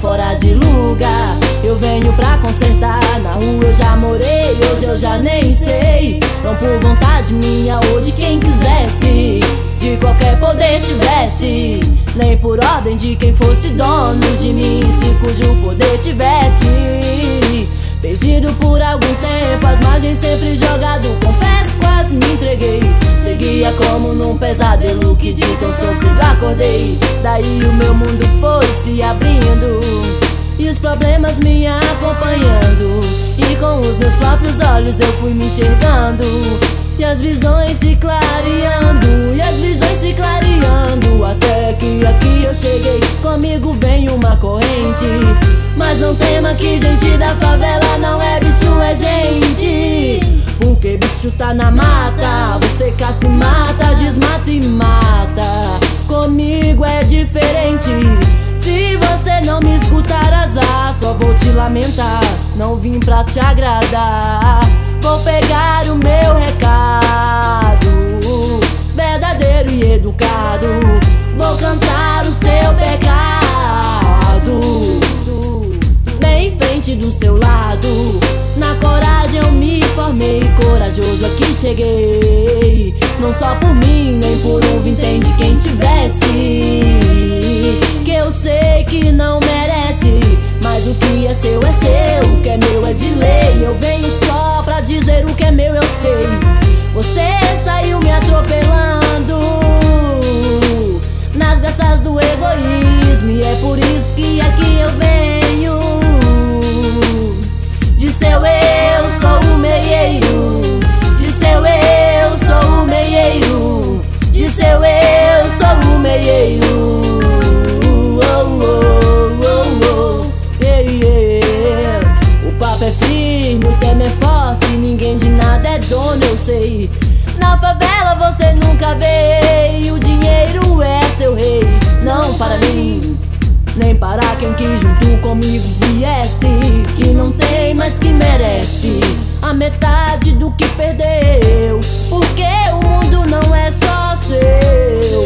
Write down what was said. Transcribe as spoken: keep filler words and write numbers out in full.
fora de lugar. Eu venho pra consertar, na rua eu já morei, hoje eu já nem sei. Não por vontade minha ou de quem quisesse, de qualquer poder tivesse, nem por ordem de quem fosse dono de mim, se cujo poder tivesse. Perdido por algum tempo, às margens sempre jogado, confesso quase me entreguei. Seguia como num pesadelo que de tão sofrido acordei. Daí o meu mundo foi se abrindo e os problemas me acompanhando, e com os meus próprios olhos eu fui me enxergando, e as visões se clareando, e as visões se clareando, até que aqui eu cheguei. Comigo vem uma corrente, mas não tema que gente da favela não é bicho, é gente. Porque bicho tá na mata, você caça e mata, desmata e mata. Comigo é diferente, se você não me escutar azar, só vou te lamentar, não vim pra te agradar. Vou pegar o meu recado, verdadeiro e educado, vou cantar o seu pecado, bem em frente do seu lado. Na coragem eu me formei, corajoso aqui cheguei. Não só por mim, nem por um vintém de quem tivesse, que eu sei que não merece, mas o que é seu é seu, o que é meu é de lei. Eu venho só pra dizer o que é meu eu sei. Você saiu me atropelando nas graças do egoísmo, e é por isso que aqui eu venho. De seu eu sou o meieiro, de seu eu sou o meieiro, de seu eu sou o meieiro. Oh, oh, oh, oh. Yeah, yeah. O papo é firme, o tema é forte, ninguém de nada é dono, eu sei. Na favela você nunca veio, o dinheiro é seu rei. Não para mim, nem para quem que junto comigo viesse, que não tem, mas que merece a metade do que perdeu, porque o mundo não é só seu.